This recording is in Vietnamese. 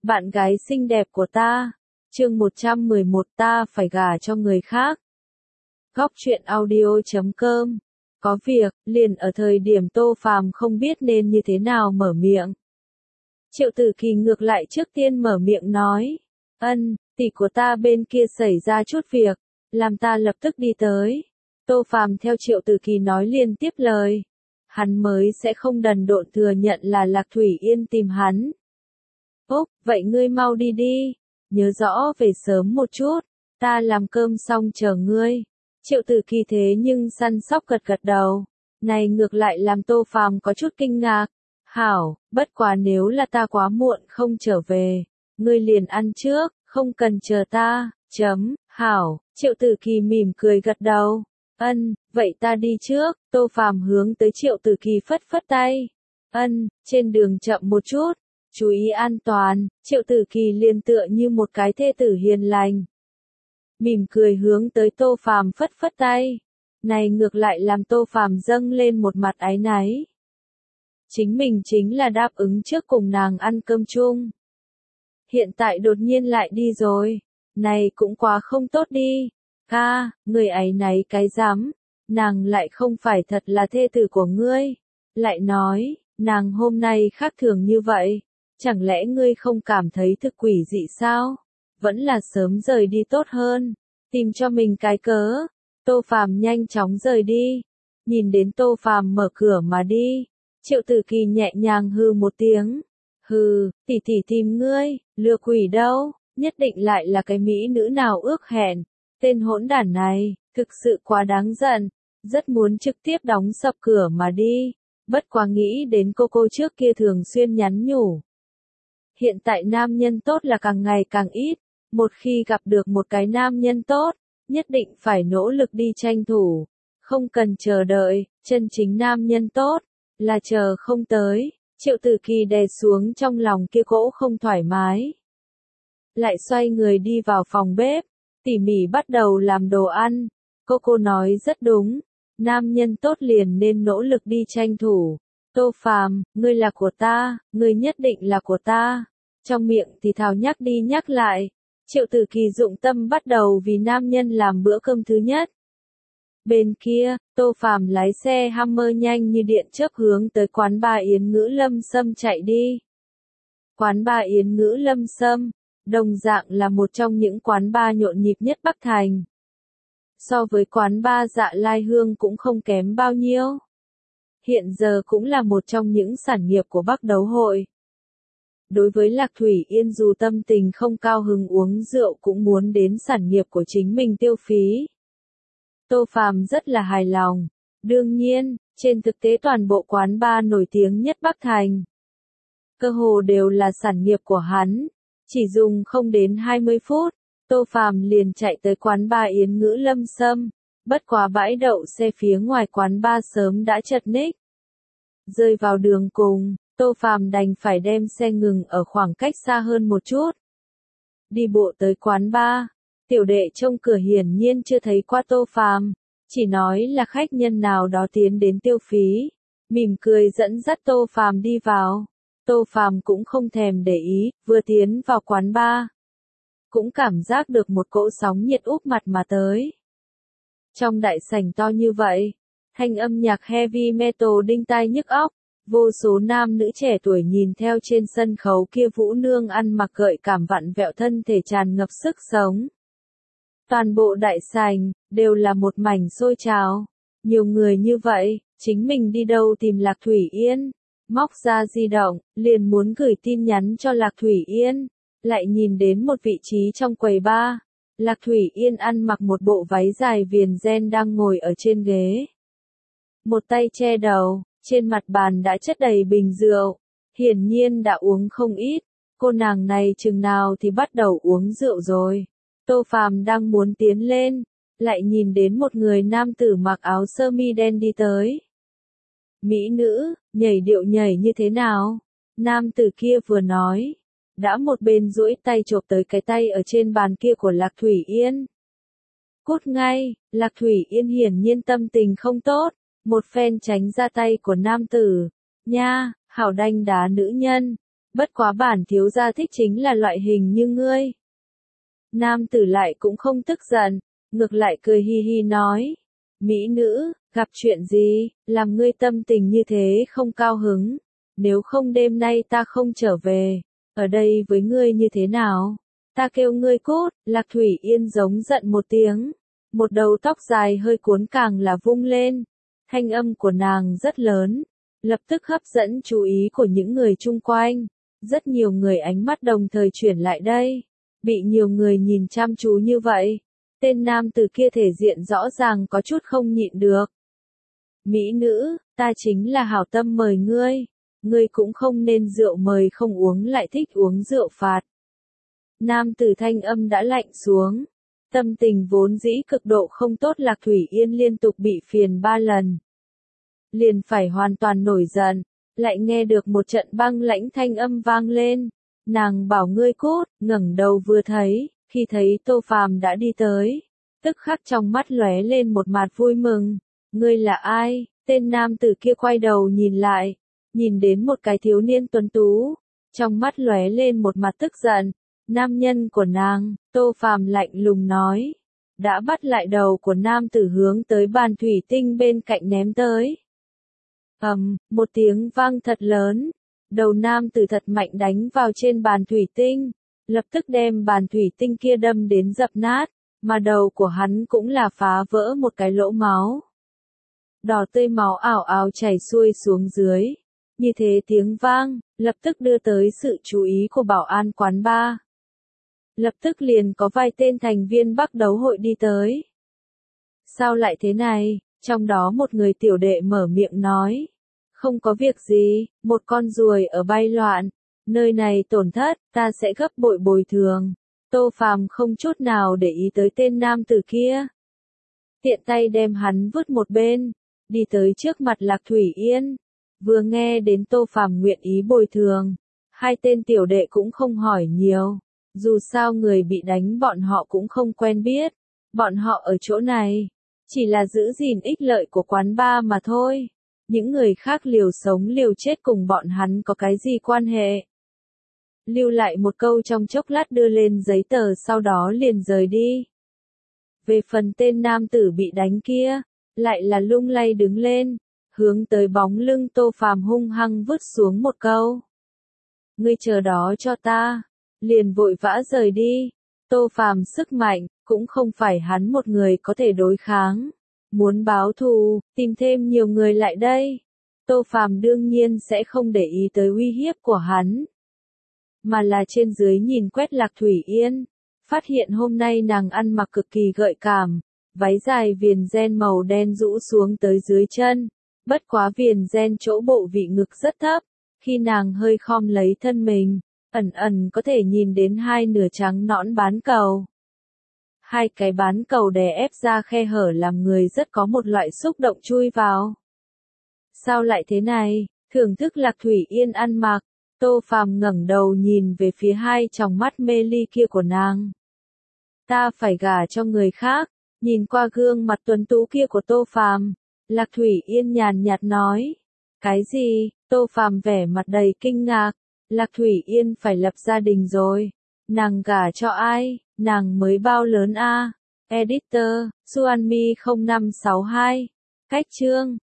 bạn gái xinh đẹp của ta. Chương 111 ta phải gả cho người khác. Góc truyện audio.com. Có việc, liền ở thời điểm Tô Phàm không biết nên như thế nào mở miệng. Triệu Tử Kỳ ngược lại trước tiên mở miệng nói, tỷ của ta bên kia xảy ra chút việc, làm ta lập tức đi tới. Tô Phàm theo Triệu Tử Kỳ nói liền tiếp lời. Hắn mới sẽ không đần độn thừa nhận là Lạc Thủy Yên tìm hắn. Úc, vậy ngươi mau đi đi, nhớ rõ về sớm một chút, ta làm cơm xong chờ ngươi. Triệu Tử Kỳ thế nhưng săn sóc gật gật đầu, này ngược lại làm Tô Phàm có chút kinh ngạc. Hảo, bất quá nếu là ta quá muộn không trở về, ngươi liền ăn trước, không cần chờ ta, hảo, Triệu Tử Kỳ mỉm cười gật đầu. Vậy ta đi trước. Tô Phàm hướng tới Triệu Tử Kỳ phất phất tay. Trên đường chậm một chút, chú ý an toàn. Triệu Tử Kỳ liền tựa như một cái thê tử hiền lành, mỉm cười hướng tới Tô Phàm phất phất tay. Này ngược lại làm Tô Phàm dâng lên một mặt áy náy. Chính mình chính là đáp ứng trước cùng nàng ăn cơm chung, hiện tại đột nhiên lại đi rồi, này cũng quá không tốt đi. Ca, người áy náy cái rắm, nàng lại không phải thật là thê tử của ngươi. Lại nói, nàng hôm nay khác thường như vậy, chẳng lẽ ngươi không cảm thấy thực quỷ dị sao? Vẫn là sớm rời đi tốt hơn, tìm cho mình cái cớ. Tô Phàm nhanh chóng rời đi, nhìn đến Tô Phàm mở cửa mà đi, Triệu Tử Kỳ nhẹ nhàng hừ một tiếng. Hừ, tỷ tỷ tìm ngươi, lừa quỷ đâu, nhất định lại là cái mỹ nữ nào ước hẹn. Tên hỗn đản này, thực sự quá đáng giận, rất muốn trực tiếp đóng sập cửa mà đi, bất quá nghĩ đến cô trước kia thường xuyên nhắn nhủ. Hiện tại nam nhân tốt là càng ngày càng ít, một khi gặp được một cái nam nhân tốt, nhất định phải nỗ lực đi tranh thủ, không cần chờ đợi, chân chính nam nhân tốt, là chờ không tới. Triệu Tử Kỳ đè xuống trong lòng kia cỗ không thoải mái, lại xoay người đi vào phòng bếp, tỉ mỉ bắt đầu làm đồ ăn. Cô nói rất đúng, nam nhân tốt liền nên nỗ lực đi tranh thủ. Tô Phàm, ngươi là của ta, ngươi nhất định là của ta. Trong miệng thì thào nhắc đi nhắc lại, Triệu Tử Kỳ dụng tâm bắt đầu vì nam nhân làm bữa cơm thứ nhất. Bên kia, Tô Phàm lái xe Hummer nhanh như điện chớp hướng tới quán bar Yến Ngữ Lâm Sâm chạy đi. Quán bar Yến Ngữ Lâm Sâm, đồng dạng là một trong những quán bar nhộn nhịp nhất Bắc Thành. So với quán bar Dạ Lai Hương cũng không kém bao nhiêu. Hiện giờ cũng là một trong những sản nghiệp của Bắc Đấu Hội. Đối với Lạc Thủy Yên dù tâm tình không cao hứng uống rượu cũng muốn đến sản nghiệp của chính mình tiêu phí. Tô Phàm rất là hài lòng. Đương nhiên, trên thực tế toàn bộ quán bar nổi tiếng nhất Bắc Thành, cơ hồ đều là sản nghiệp của hắn. Chỉ dùng không đến 20 phút, Tô Phàm liền chạy tới quán bar Yến Ngữ Lâm Sâm. Bất quá bãi đậu xe phía ngoài quán bar sớm đã chật ních. Rơi vào đường cùng, Tô Phàm đành phải đem xe ngừng ở khoảng cách xa hơn một chút. Đi bộ tới quán bar, tiểu đệ trông cửa hiển nhiên chưa thấy qua Tô Phàm, chỉ nói là khách nhân nào đó tiến đến tiêu phí, mỉm cười dẫn dắt Tô Phàm đi vào. Tô Phàm cũng không thèm để ý, vừa tiến vào quán bar, cũng cảm giác được một cỗ sóng nhiệt úp mặt mà tới. Trong đại sảnh to như vậy, thanh âm nhạc heavy metal đinh tai nhức óc, vô số nam nữ trẻ tuổi nhìn theo trên sân khấu kia vũ nương ăn mặc gợi cảm vặn vẹo thân thể tràn ngập sức sống. Toàn bộ đại sảnh đều là một mảnh sôi trào. Nhiều người như vậy, chính mình đi đâu tìm Lạc Thủy Yên? Móc ra di động, liền muốn gửi tin nhắn cho Lạc Thủy Yên, lại nhìn đến một vị trí trong quầy bar. Lạc Thủy Yên ăn mặc một bộ váy dài viền ren đang ngồi ở trên ghế, một tay che đầu, trên mặt bàn đã chất đầy bình rượu, hiển nhiên đã uống không ít. Cô nàng này chừng nào thì bắt đầu uống rượu rồi. Tô Phàm đang muốn tiến lên, lại nhìn đến một người nam tử mặc áo sơ mi đen đi tới. Mỹ nữ, nhảy điệu nhảy như thế nào? Nam tử kia vừa nói, đã một bên duỗi tay chộp tới cái tay ở trên bàn kia của Lạc Thủy Yên. Cút ngay. Lạc Thủy Yên hiển nhiên tâm tình không tốt, một phen tránh ra tay của nam tử. Nha, hảo đanh đá nữ nhân, Bất quá bản thiếu gia thích chính là loại hình như ngươi. Nam tử lại cũng không tức giận, ngược lại cười hi hi nói. Mỹ nữ, gặp chuyện gì, làm ngươi tâm tình như thế không cao hứng. Nếu không đêm nay ta không trở về, ở đây với ngươi như thế nào? Ta kêu ngươi cút, Lạc Thủy Yên giống giận một tiếng. Một đầu tóc dài hơi cuốn càng là vung lên. Thanh âm của nàng rất lớn, lập tức hấp dẫn chú ý của những người chung quanh. Rất nhiều người ánh mắt đồng thời chuyển lại đây. Bị nhiều người nhìn chăm chú như vậy, tên nam tử kia thể diện rõ ràng có chút không nhịn được. Mỹ nữ, ta chính là hảo tâm mời ngươi. Ngươi cũng không nên rượu mời không uống lại thích uống rượu phạt. Nam tử thanh âm đã lạnh xuống. Tâm tình vốn dĩ cực độ không tốt Lạc Thủy Yên liên tục bị phiền 3 lần. Liền phải hoàn toàn nổi giận, lại nghe được một trận băng lãnh thanh âm vang lên. Nàng bảo ngươi cút, ngẩng đầu vừa thấy, khi thấy Tô Phàm đã đi tới, tức khắc trong mắt lóe lên một mặt vui mừng. Ngươi là ai? Tên nam tử kia quay đầu nhìn lại, nhìn đến một cái thiếu niên tuấn tú, trong mắt lóe lên một mặt tức giận. Nam nhân của nàng, Tô Phàm lạnh lùng nói, đã bắt lại đầu của nam tử hướng tới bàn thủy tinh bên cạnh ném tới. Một tiếng vang thật lớn, đầu nam tử thật mạnh đánh vào trên bàn thủy tinh, lập tức đem bàn thủy tinh kia đâm đến dập nát, mà đầu của hắn cũng là phá vỡ một cái lỗ máu. Đỏ tươi máu ảo ảo chảy xuôi xuống dưới. Như thế tiếng vang, lập tức đưa tới sự chú ý của bảo an quán bar. Lập tức liền có vài tên thành viên Bắc đấu hội đi tới. Sao lại thế này? Trong đó một người tiểu đệ mở miệng nói. Không có việc gì, một con ruồi ở bay loạn. Nơi này tổn thất, ta sẽ gấp bội bồi thường. Tô Phàm không chút nào để ý tới tên nam tử kia. Tiện tay đem hắn vứt một bên, đi tới trước mặt Lạc Thủy Yên. Vừa nghe đến Tô Phàm nguyện ý bồi thường, hai tên tiểu đệ cũng không hỏi nhiều. Dù sao người bị đánh bọn họ cũng không quen biết. Bọn họ ở chỗ này, chỉ là giữ gìn ích lợi của quán bar mà thôi. Những người khác liều sống liều chết cùng bọn hắn có cái gì quan hệ. Lưu lại một câu trong chốc lát đưa lên giấy tờ sau đó liền rời đi. Về phần tên nam tử bị đánh kia, lại là lung lay đứng lên, hướng tới bóng lưng Tô Phàm hung hăng vứt xuống một câu. Ngươi chờ đó cho ta, liền vội vã rời đi. Tô Phàm sức mạnh, cũng không phải hắn một người có thể đối kháng. Muốn báo thù, tìm thêm nhiều người lại đây. Tô Phàm đương nhiên sẽ không để ý tới uy hiếp của hắn. Mà là trên dưới nhìn quét Lạc Thủy Yên. Phát hiện hôm nay nàng ăn mặc cực kỳ gợi cảm. Váy dài viền ren màu đen rũ xuống tới dưới chân. Bất quá viền ren chỗ bộ vị ngực rất thấp. Khi nàng hơi khom lấy thân mình, ẩn ẩn có thể nhìn đến hai nửa trắng nõn bán cầu. Hai cái bán cầu đè ép ra khe hở làm người rất có một loại xúc động chui vào. Sao lại thế này? Thưởng thức Lạc Thủy Yên ăn mặc, Tô Phàm ngẩng đầu nhìn về phía hai tròng mắt mê ly kia của nàng. Ta phải gả cho người khác. Nhìn qua gương mặt tuấn tú kia của Tô Phàm, Lạc Thủy Yên nhàn nhạt nói. Cái gì? Tô Phàm vẻ mặt đầy kinh ngạc. Lạc Thủy Yên phải lập gia đình rồi. Nàng gả cho ai? Nàng mới bao lớn a? Editor, Xuanmi 0562. Cách chương